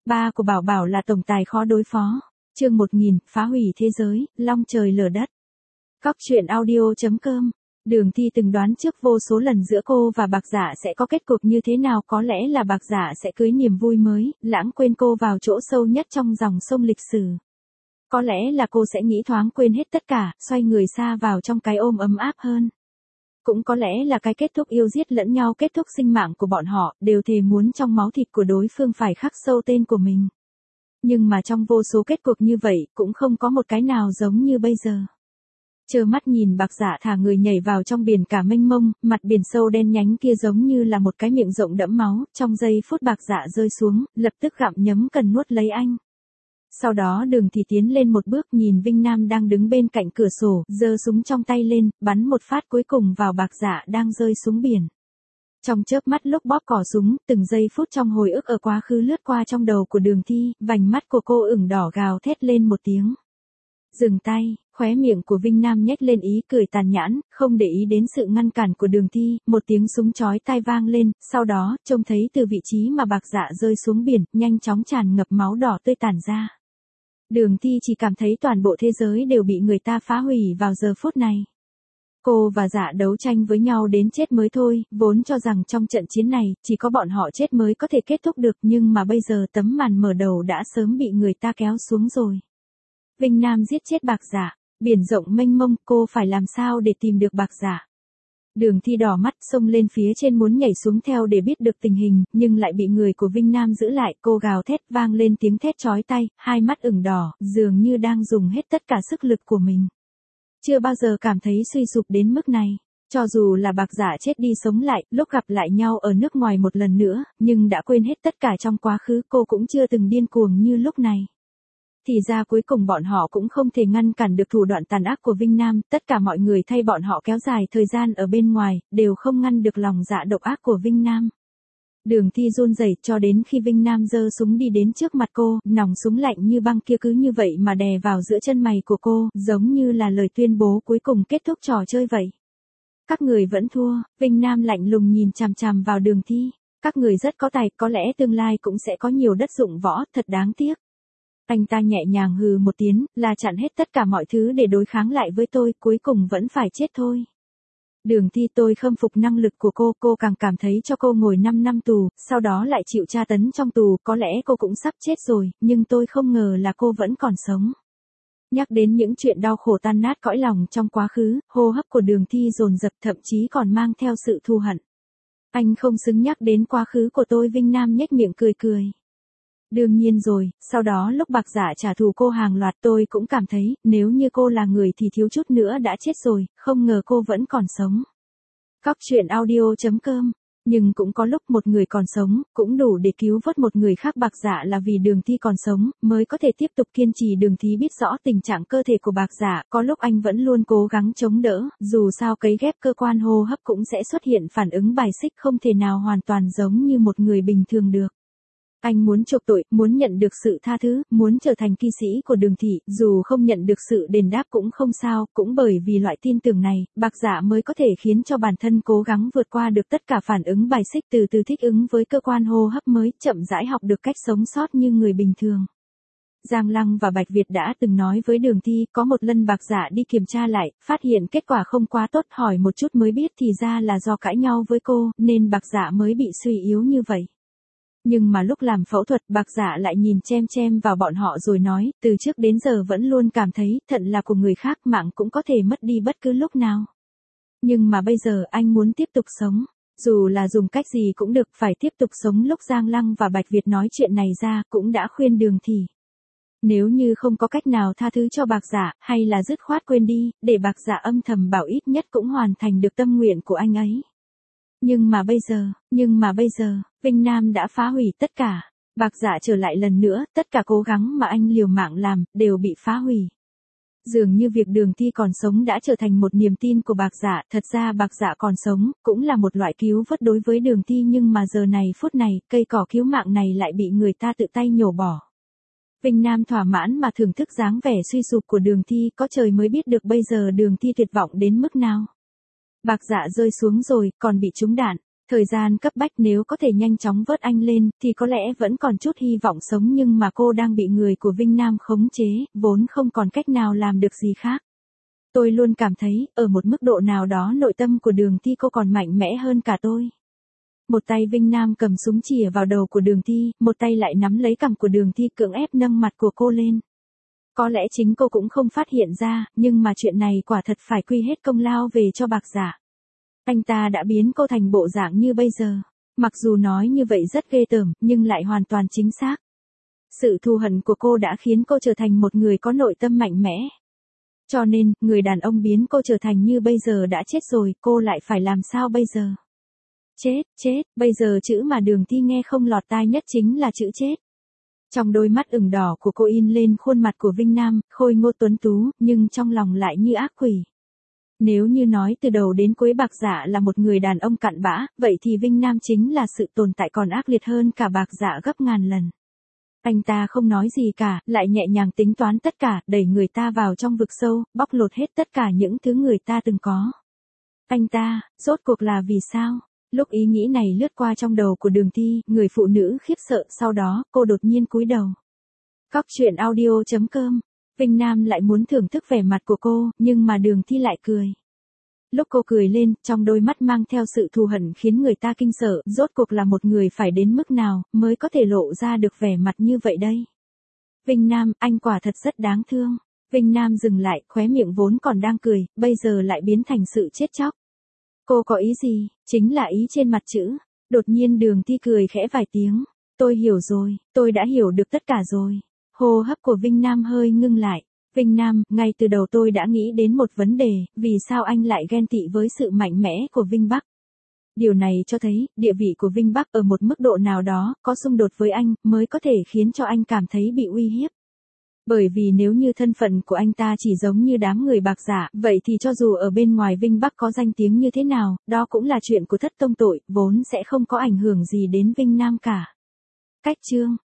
Ba của Bảo Bảo là tổng tài khó đối phó. Chương 1000, phá hủy thế giới, long trời lở đất. Cóc truyện audio.com. Đường Thi từng đoán trước vô số lần giữa cô và Bạc Dạ sẽ có kết cục như thế nào, có lẽ là Bạc Dạ sẽ cưới niềm vui mới, lãng quên cô vào chỗ sâu nhất trong dòng sông lịch sử. Có lẽ là cô sẽ nghĩ thoáng quên hết tất cả, xoay người xa vào trong cái ôm ấm áp hơn. Cũng có lẽ là cái kết thúc yêu giết lẫn nhau, kết thúc sinh mạng của bọn họ, đều thề muốn trong máu thịt của đối phương phải khắc sâu tên của mình. Nhưng mà trong vô số kết cục như vậy, cũng không có một cái nào giống như bây giờ. Trơ mắt nhìn Bạc Dạ thả người nhảy vào trong biển cả mênh mông, mặt biển sâu đen nhánh kia giống như là một cái miệng rộng đẫm máu, trong giây phút Bạc Dạ rơi xuống, lập tức gặm nhấm cần nuốt lấy anh. Sau đó Đường Thì tiến lên một bước, nhìn Vinh Nam đang đứng bên cạnh cửa sổ, giơ súng trong tay lên, bắn một phát cuối cùng vào Bạc Dạ đang rơi xuống biển. Trong chớp mắt lúc bóp cò súng, từng giây phút trong hồi ức ở quá khứ lướt qua trong đầu của Đường Thi, vành mắt của cô ửng đỏ, gào thét lên một tiếng. Dừng tay, khóe miệng của Vinh Nam nhếch lên ý cười tàn nhẫn, không để ý đến sự ngăn cản của Đường Thi, một tiếng súng chói tai vang lên, sau đó, trông thấy từ vị trí mà Bạc Dạ rơi xuống biển, nhanh chóng tràn ngập máu đỏ tươi tản ra. Đường Thi chỉ cảm thấy toàn bộ thế giới đều bị người ta phá hủy vào giờ phút này. Cô và Dạ đấu tranh với nhau đến chết mới thôi, vốn cho rằng trong trận chiến này, chỉ có bọn họ chết mới có thể kết thúc được, nhưng mà bây giờ tấm màn mở đầu đã sớm bị người ta kéo xuống rồi. Vinh Nam giết chết Bạc Dạ, biển rộng mênh mông, cô phải làm sao để tìm được Bạc Dạ? Đường Thi đỏ mắt xông lên phía trên muốn nhảy xuống theo để biết được tình hình, nhưng lại bị người của Vinh Nam giữ lại, cô gào thét vang lên tiếng thét chói tai, hai mắt ửng đỏ, dường như đang dùng hết tất cả sức lực của mình. Chưa bao giờ cảm thấy suy sụp đến mức này. Cho dù là Bạc Dạ chết đi sống lại, lúc gặp lại nhau ở nước ngoài một lần nữa, nhưng đã quên hết tất cả trong quá khứ, cô cũng chưa từng điên cuồng như lúc này. Thì ra cuối cùng bọn họ cũng không thể ngăn cản được thủ đoạn tàn ác của Vinh Nam, tất cả mọi người thay bọn họ kéo dài thời gian ở bên ngoài, đều không ngăn được lòng dạ độc ác của Vinh Nam. Đường Thi run rẩy cho đến khi Vinh Nam giơ súng đi đến trước mặt cô, nòng súng lạnh như băng kia cứ như vậy mà đè vào giữa chân mày của cô, giống như là lời tuyên bố cuối cùng kết thúc trò chơi vậy. Các người vẫn thua, Vinh Nam lạnh lùng nhìn chằm chằm vào Đường Thi. Các người rất có tài, có lẽ tương lai cũng sẽ có nhiều đất dụng võ, thật đáng tiếc. Anh ta nhẹ nhàng hừ một tiếng, là chặn hết tất cả mọi thứ để đối kháng lại với tôi, cuối cùng vẫn phải chết thôi. Đường Thi, tôi khâm phục năng lực của cô càng cảm thấy cho cô ngồi 5 năm tù, sau đó lại chịu tra tấn trong tù, có lẽ cô cũng sắp chết rồi, nhưng tôi không ngờ là cô vẫn còn sống. Nhắc đến những chuyện đau khổ tan nát cõi lòng trong quá khứ, hô hấp của Đường Thi dồn dập, thậm chí còn mang theo sự thù hận. Anh không xứng nhắc đến quá khứ của tôi, Vinh Nam nhếch miệng cười cười. Đương nhiên rồi, sau đó lúc Bạc Dạ trả thù cô hàng loạt, tôi cũng cảm thấy, nếu như cô là người thì thiếu chút nữa đã chết rồi, không ngờ cô vẫn còn sống. Cóc truyện audio.com. Nhưng cũng có lúc một người còn sống, cũng đủ để cứu vớt một người khác. Bạc Dạ là vì Đường Thi còn sống, mới có thể tiếp tục kiên trì. Đường Thi biết rõ tình trạng cơ thể của Bạc Dạ, có lúc anh vẫn luôn cố gắng chống đỡ, dù sao cấy ghép cơ quan hô hấp cũng sẽ xuất hiện phản ứng bài xích, không thể nào hoàn toàn giống như một người bình thường được. Anh muốn chuộc tội, muốn nhận được sự tha thứ, muốn trở thành kỵ sĩ của Đường Thị, dù không nhận được sự đền đáp cũng không sao, cũng bởi vì loại tin tưởng này, Bạc Dạ mới có thể khiến cho bản thân cố gắng vượt qua được tất cả phản ứng bài xích, từ từ thích ứng với cơ quan hô hấp mới, chậm rãi học được cách sống sót như người bình thường. Giang Lăng và Bạch Việt đã từng nói với Đường Thi, có một lần Bạc Dạ đi kiểm tra lại, phát hiện kết quả không quá tốt, hỏi một chút mới biết thì ra là do cãi nhau với cô, nên Bạc Dạ mới bị suy yếu như vậy. Nhưng mà lúc làm phẫu thuật, Bạc Dạ lại nhìn chem vào bọn họ rồi nói, từ trước đến giờ vẫn luôn cảm thấy, thận là của người khác, mạng cũng có thể mất đi bất cứ lúc nào. Nhưng mà bây giờ anh muốn tiếp tục sống, dù là dùng cách gì cũng được, phải tiếp tục sống. Lúc Giang Lăng và Bạch Việt nói chuyện này ra, cũng đã khuyên Đường Thì. Nếu như không có cách nào tha thứ cho Bạc Dạ, hay là dứt khoát quên đi, để Bạc Dạ âm thầm bảo ít nhất cũng hoàn thành được tâm nguyện của anh ấy. Nhưng mà bây giờ, Vinh Nam đã phá hủy tất cả. Bạc Dạ trở lại lần nữa, tất cả cố gắng mà anh liều mạng làm, đều bị phá hủy. Dường như việc Đường Thi còn sống đã trở thành một niềm tin của Bạc Dạ, thật ra Bạc Dạ còn sống, cũng là một loại cứu vớt đối với Đường Thi, nhưng mà giờ này phút này, cây cỏ cứu mạng này lại bị người ta tự tay nhổ bỏ. Vinh Nam thỏa mãn mà thưởng thức dáng vẻ suy sụp của Đường Thi, có trời mới biết được bây giờ Đường Thi tuyệt vọng đến mức nào. Bạc Dạ rơi xuống rồi, còn bị trúng đạn. Thời gian cấp bách, nếu có thể nhanh chóng vớt anh lên, thì có lẽ vẫn còn chút hy vọng sống, nhưng mà cô đang bị người của Vinh Nam khống chế, vốn không còn cách nào làm được gì khác. Tôi luôn cảm thấy, ở một mức độ nào đó nội tâm của Đường Thi cô còn mạnh mẽ hơn cả tôi. Một tay Vinh Nam cầm súng chĩa vào đầu của Đường Thi, một tay lại nắm lấy cằm của Đường Thi cưỡng ép nâng mặt của cô lên. Có lẽ chính cô cũng không phát hiện ra, nhưng mà chuyện này quả thật phải quy hết công lao về cho Bạc Dạ. Anh ta đã biến cô thành bộ dạng như bây giờ. Mặc dù nói như vậy rất ghê tởm, nhưng lại hoàn toàn chính xác. Sự thù hận của cô đã khiến cô trở thành một người có nội tâm mạnh mẽ. Cho nên, người đàn ông biến cô trở thành như bây giờ đã chết rồi, cô lại phải làm sao bây giờ? Chết, bây giờ chữ mà Đường Thi nghe không lọt tai nhất chính là chữ chết. Trong đôi mắt ửng đỏ của cô in lên khuôn mặt của Vinh Nam, khôi ngô tuấn tú, nhưng trong lòng lại như ác quỷ. Nếu như nói từ đầu đến cuối Bạc Dạ là một người đàn ông cặn bã, vậy thì Vinh Nam chính là sự tồn tại còn ác liệt hơn cả Bạc Dạ gấp ngàn lần. Anh ta không nói gì cả, lại nhẹ nhàng tính toán tất cả, đẩy người ta vào trong vực sâu, bóc lột hết tất cả những thứ người ta từng có. Anh ta, rốt cuộc là vì sao? Lúc ý nghĩ này lướt qua trong đầu của Đường Thi, người phụ nữ khiếp sợ, sau đó, cô đột nhiên cúi đầu. Cóc truyện audio.com. Vinh Nam lại muốn thưởng thức vẻ mặt của cô, nhưng mà Đường Thi lại cười. Lúc cô cười lên, trong đôi mắt mang theo sự thù hận khiến người ta kinh sợ, rốt cuộc là một người phải đến mức nào, mới có thể lộ ra được vẻ mặt như vậy đây. Vinh Nam, anh quả thật rất đáng thương. Vinh Nam dừng lại, khóe miệng vốn còn đang cười, bây giờ lại biến thành sự chết chóc. Cô có ý gì? Chính là ý trên mặt chữ. Đột nhiên Đường Thi cười khẽ vài tiếng. Tôi hiểu rồi, tôi đã hiểu được tất cả rồi. Hô hấp của Vinh Nam hơi ngưng lại. Vinh Nam, ngay từ đầu tôi đã nghĩ đến một vấn đề, vì sao anh lại ghen tị với sự mạnh mẽ của Vinh Bắc? Điều này cho thấy, địa vị của Vinh Bắc ở một mức độ nào đó, có xung đột với anh, mới có thể khiến cho anh cảm thấy bị uy hiếp. Bởi vì nếu như thân phận của anh ta chỉ giống như đám người Bạc Dạ, vậy thì cho dù ở bên ngoài Vinh Bắc có danh tiếng như thế nào, đó cũng là chuyện của thất tông tội, vốn sẽ không có ảnh hưởng gì đến Vinh Nam cả. Cách chương